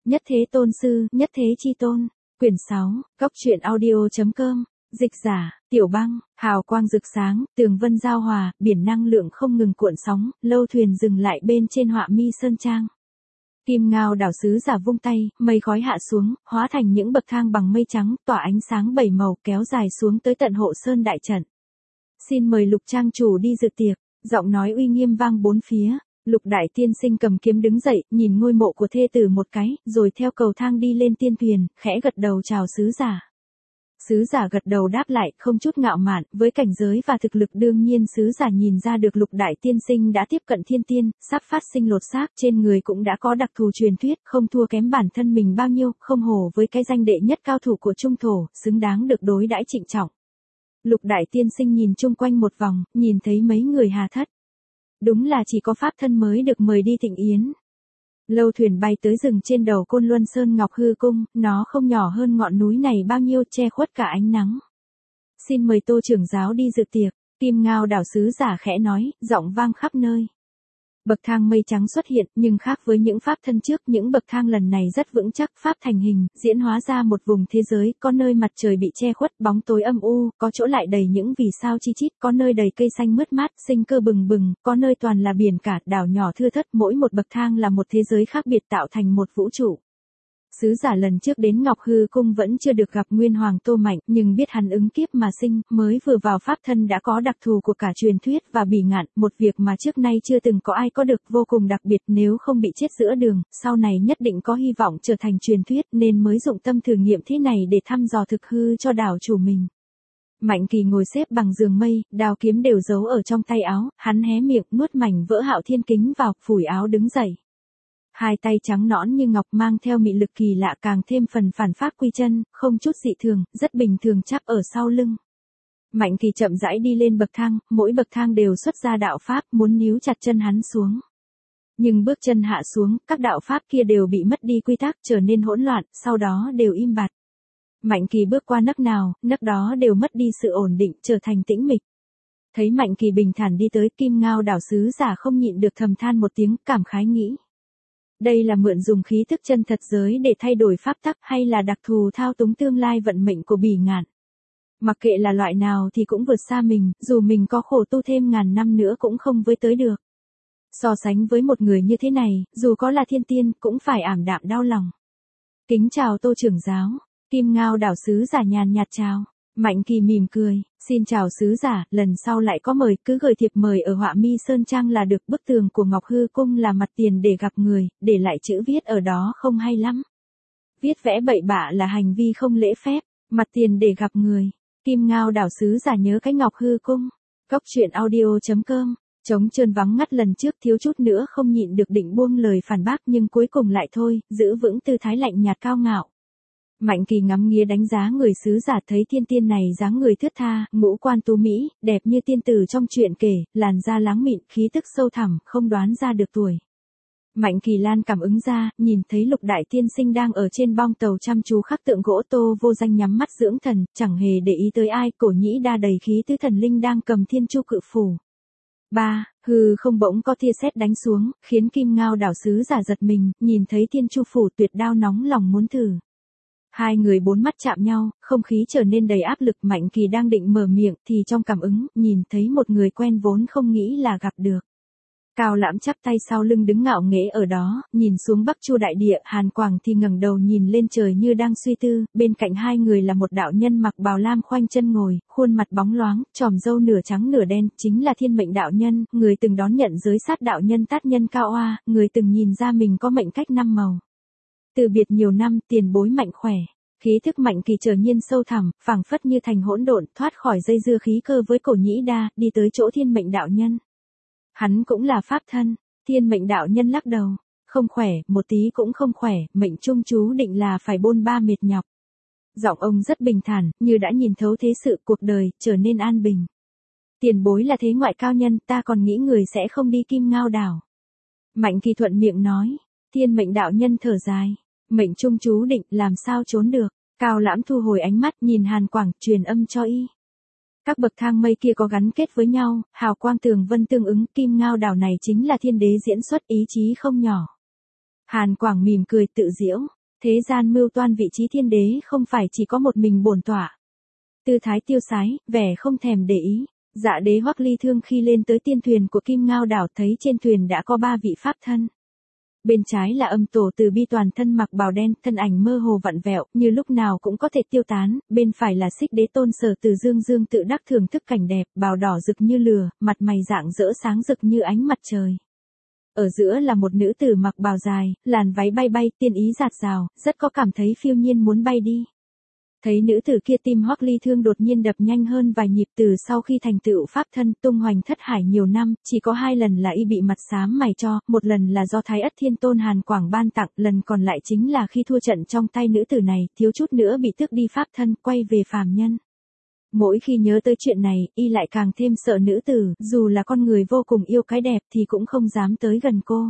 Nhất thế tôn sư, nhất thế chi tôn. Quyển 6, Góc truyện audio.com. Dịch giả, Tiểu Băng, hào quang rực sáng, tường vân giao hòa, biển năng lượng không ngừng cuộn sóng, lâu thuyền dừng lại bên trên họa mi sơn trang. Kim Ngao đảo sứ giả vung tay, mây khói hạ xuống, hóa thành những bậc thang bằng mây trắng, tỏa ánh sáng bảy màu, kéo dài xuống tới tận hộ sơn đại trận. Xin mời Lục trang chủ đi dự tiệc, giọng nói uy nghiêm vang bốn phía. Lục đại tiên sinh cầm kiếm đứng dậy, nhìn ngôi mộ của thê tử một cái, rồi theo cầu thang đi lên tiên thuyền, khẽ gật đầu chào sứ giả. Sứ giả gật đầu đáp lại, không chút ngạo mạn, với cảnh giới và thực lực đương nhiên sứ giả nhìn ra được lục đại tiên sinh đã tiếp cận thiên tiên, sắp phát sinh lột xác, trên người cũng đã có đặc thù truyền thuyết, không thua kém bản thân mình bao nhiêu, không hổ với cái danh đệ nhất cao thủ của trung thổ, xứng đáng được đối đãi trịnh trọng. Lục đại tiên sinh nhìn chung quanh một vòng, nhìn thấy mấy người hà thất. Đúng là chỉ có pháp thân mới được mời đi thịnh yến. Lâu thuyền bay tới rừng trên đầu Côn Luân Sơn Ngọc Hư Cung, nó không nhỏ hơn ngọn núi này bao nhiêu, che khuất cả ánh nắng. Xin mời Tô trưởng giáo đi dự tiệc, Kim Ngao đảo sứ giả khẽ nói, giọng vang khắp nơi. Bậc thang mây trắng xuất hiện, nhưng khác với những pháp thân trước, những bậc thang lần này rất vững chắc, pháp thành hình, diễn hóa ra một vùng thế giới, có nơi mặt trời bị che khuất, bóng tối âm u, có chỗ lại đầy những vì sao chi chít, có nơi đầy cây xanh mướt mát, sinh cơ bừng bừng, có nơi toàn là biển cả, đảo nhỏ thưa thớt, mỗi một bậc thang là một thế giới khác biệt tạo thành một vũ trụ. Sứ giả lần trước đến Ngọc Hư Cung vẫn chưa được gặp Nguyên Hoàng Tô Mạnh, nhưng biết hắn ứng kiếp mà sinh, mới vừa vào pháp thân đã có đặc thù của cả truyền thuyết và bỉ ngạn, một việc mà trước nay chưa từng có ai có được, vô cùng đặc biệt, nếu không bị chết giữa đường, sau này nhất định có hy vọng trở thành truyền thuyết, nên mới dụng tâm thử nghiệm thế này để thăm dò thực hư cho đảo chủ mình. Mạnh Kỳ ngồi xếp bằng giường mây, đao kiếm đều giấu ở trong tay áo, hắn hé miệng, nuốt mảnh vỡ Hạo Thiên Kính vào, phủi áo đứng dậy. Hai tay trắng nõn như ngọc mang theo mị lực kỳ lạ, càng thêm phần phản pháp quy chân, không chút dị thường, rất bình thường chắp ở sau lưng. Mạnh Kỳ chậm rãi đi lên bậc thang, mỗi bậc thang đều xuất ra đạo pháp, muốn níu chặt chân hắn xuống. Nhưng bước chân hạ xuống, các đạo pháp kia đều bị mất đi quy tắc, trở nên hỗn loạn, sau đó đều im bặt. Mạnh Kỳ bước qua nấc nào, nấc đó đều mất đi sự ổn định, trở thành tĩnh mịch. Thấy Mạnh Kỳ bình thản đi tới, Kim Ngao đảo sứ giả không nhịn được thầm than một tiếng, cảm khái nghĩ. Đây là mượn dùng khí thức chân thật giới để thay đổi pháp tắc, hay là đặc thù thao túng tương lai vận mệnh của bỉ ngạn. Mặc kệ là loại nào thì cũng vượt xa mình, dù mình có khổ tu thêm ngàn năm nữa cũng không với tới được. So sánh với một người như thế này, dù có là thiên tiên, cũng phải ảm đạm đau lòng. Kính chào Tô trưởng giáo, Kim Ngao đảo sứ giả nhàn nhạt chào. Mạnh Kỳ mỉm cười, xin chào sứ giả, lần sau lại có mời, cứ gửi thiệp mời ở họa mi sơn trang là được. Bức tường của Ngọc Hư Cung là mặt tiền để gặp người, để lại chữ viết ở đó không hay lắm. Viết vẽ bậy bạ là hành vi không lễ phép, mặt tiền để gặp người. Kim Ngao đảo sứ giả nhớ cái Ngọc Hư Cung. Góc truyện audio.com. Trống trơn vắng ngắt lần trước thiếu chút nữa không nhịn được định buông lời phản bác, nhưng cuối cùng lại thôi, giữ vững tư thái lạnh nhạt cao ngạo. Mạnh Kỳ ngắm nghía đánh giá người sứ giả, thấy thiên tiên này dáng người thướt tha, ngũ quan tú mỹ, đẹp như tiên tử trong truyện kể, làn da láng mịn, khí tức sâu thẳm, không đoán ra được tuổi. Mạnh Kỳ Lan cảm ứng ra, nhìn thấy Lục đại tiên sinh đang ở trên bong tàu chăm chú khắc tượng gỗ Tô Vô Danh nhắm mắt dưỡng thần, chẳng hề để ý tới ai, Cổ Nhĩ Đa đầy khí tứ thần linh đang cầm thiên chu cự phủ. Hư không bỗng có tia sét đánh xuống, khiến Kim Ngao đảo sứ giả giật mình, nhìn thấy thiên chu phủ tuyệt đao nóng lòng muốn thử. Hai người bốn mắt chạm nhau, không khí trở nên đầy áp lực. Mạnh Kỳ đang định mở miệng thì trong cảm ứng, nhìn thấy một người quen vốn không nghĩ là gặp được. Cao Lãm chắp tay sau lưng đứng ngạo nghễ ở đó, nhìn xuống Bắc Chu đại địa. Hàn Quảng thì ngẩng đầu nhìn lên trời như đang suy tư, bên cạnh hai người là một đạo nhân mặc bào lam khoanh chân ngồi, khuôn mặt bóng loáng, tròm râu nửa trắng nửa đen, chính là Thiên Mệnh đạo nhân, người từng đón nhận giới sát đạo nhân Tát Nhân Cao Oa, người từng nhìn ra mình có mệnh cách năm màu. Từ biệt nhiều năm, tiền bối mạnh khỏe. Khí thức Mạnh Kỳ trở nhiên sâu thẳm, phảng phất như thành hỗn độn, thoát khỏi dây dưa khí cơ với Cổ Nhĩ Đa, đi tới chỗ Thiên Mệnh đạo nhân. Hắn cũng là pháp thân. Thiên Mệnh đạo nhân lắc đầu, không khỏe, một tí cũng không khỏe, mệnh trung chú định là phải bôn ba mệt nhọc. Giọng ông rất bình thản, như đã nhìn thấu thế sự cuộc đời, trở nên an bình. Tiền bối là thế ngoại cao nhân, ta còn nghĩ người sẽ không đi Kim Ngao đảo. Mạnh Kỳ thuận miệng nói. Thiên Mệnh đạo nhân thở dài. Mệnh trung chú định, làm sao trốn được. Cao Lãm thu hồi ánh mắt, nhìn Hàn Quảng, truyền âm cho y. Các bậc thang mây kia có gắn kết với nhau, hào quang tường vân tương ứng, Kim Ngao đảo này chính là thiên đế diễn xuất, ý chí không nhỏ. Hàn Quảng mỉm cười tự giễu, Thế gian mưu toan vị trí thiên đế không phải chỉ có một mình bổn tọa. Tư thái tiêu sái, vẻ không thèm để ý. Dạ đế Hoắc Ly Thương khi lên tới tiên thuyền của Kim Ngao đảo thấy trên thuyền đã có 3 vị pháp thân. Bên trái là Âm Tổ Từ Bi toàn thân mặc bào đen, thân ảnh mơ hồ vặn vẹo, như lúc nào cũng có thể tiêu tán, bên phải là Xích Đế Tôn Sở Từ Dương Dương tự đắc thưởng thức cảnh đẹp, bào đỏ rực như lửa, mặt mày rạng rỡ sáng rực như ánh mặt trời. Ở giữa là một nữ tử mặc bào dài, làn váy bay bay, tiên ý dạt dào, rất có cảm thấy phiêu nhiên muốn bay đi. Thấy nữ tử kia tim Hoắc Ly Thương đột nhiên đập nhanh hơn vài nhịp từ sau khi thành tựu pháp thân tung hoành thất hải nhiều năm, chỉ có 2 lần là y bị mặt xám mày cho, một lần là do Thái Ất Thiên Tôn Hàn Quảng ban tặng, lần còn lại chính là khi thua trận trong tay nữ tử này, thiếu chút nữa bị tước đi pháp thân, quay về phàm nhân. Mỗi khi nhớ tới chuyện này, y lại càng thêm sợ nữ tử, dù là con người vô cùng yêu cái đẹp thì cũng không dám tới gần cô.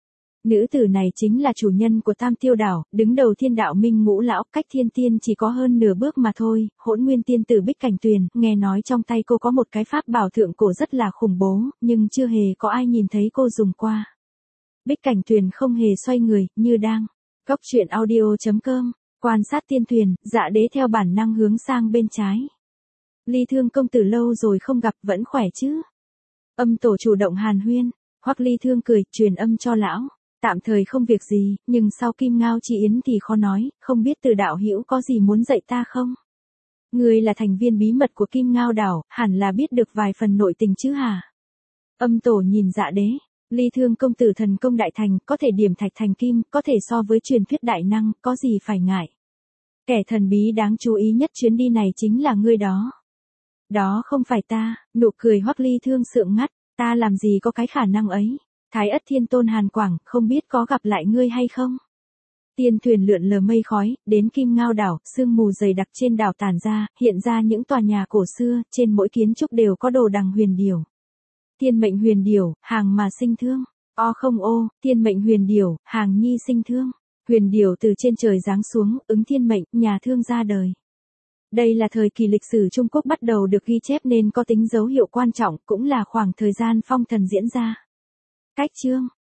Nữ tử này chính là chủ nhân của Tam Tiêu Đảo, đứng đầu Thiên Đạo Minh Ngũ Lão, cách thiên tiên chỉ có hơn nửa bước mà thôi, Hỗn Nguyên tiên tử Bích Cảnh Tuyền, nghe nói trong tay cô có một cái pháp bảo thượng cổ rất là khủng bố, nhưng chưa hề có ai nhìn thấy cô dùng qua. Bích Cảnh Tuyền không hề xoay người, như đang Cốc truyện audio.com, quan sát tiên thuyền, Dạ đế theo bản năng hướng sang bên trái. Ly Thương công tử lâu rồi không gặp, vẫn khỏe chứ? Âm Tổ chủ động hàn huyên, Hoắc Ly Thương cười, truyền âm cho lão. Tạm thời không việc gì, nhưng sau Kim Ngao Chi Yến thì khó nói, không biết Từ đạo hữu có gì muốn dạy ta không? Ngươi là thành viên bí mật của Kim Ngao đảo, hẳn là biết được vài phần nội tình chứ hả? Âm Tổ nhìn Dạ đế, Ly Thương công tử thần công đại thành, có thể điểm thạch thành kim, có thể so với truyền thuyết đại năng, có gì phải ngại. Kẻ thần bí đáng chú ý nhất chuyến đi này chính là ngươi đó. Đó không phải ta, nụ cười Hoắc Ly Thương sượng ngắt, ta làm gì có cái khả năng ấy. Thái Ất Thiên Tôn Hàn Quảng, không biết có gặp lại ngươi hay không? Tiên thuyền lượn lờ mây khói, đến Kim Ngao đảo, sương mù dày đặc trên đảo tản ra, hiện ra những tòa nhà cổ xưa, trên mỗi kiến trúc đều có đồ đằng huyền điểu. Tiên mệnh huyền điểu, hàng mà sinh thương. O không ô, tiên mệnh huyền điểu, hàng nhi sinh thương. Huyền điểu từ trên trời giáng xuống, ứng thiên mệnh, nhà thương ra đời. Đây là thời kỳ lịch sử Trung Quốc bắt đầu được ghi chép nên có tính dấu hiệu quan trọng, cũng là khoảng thời gian phong thần diễn ra. Cách chương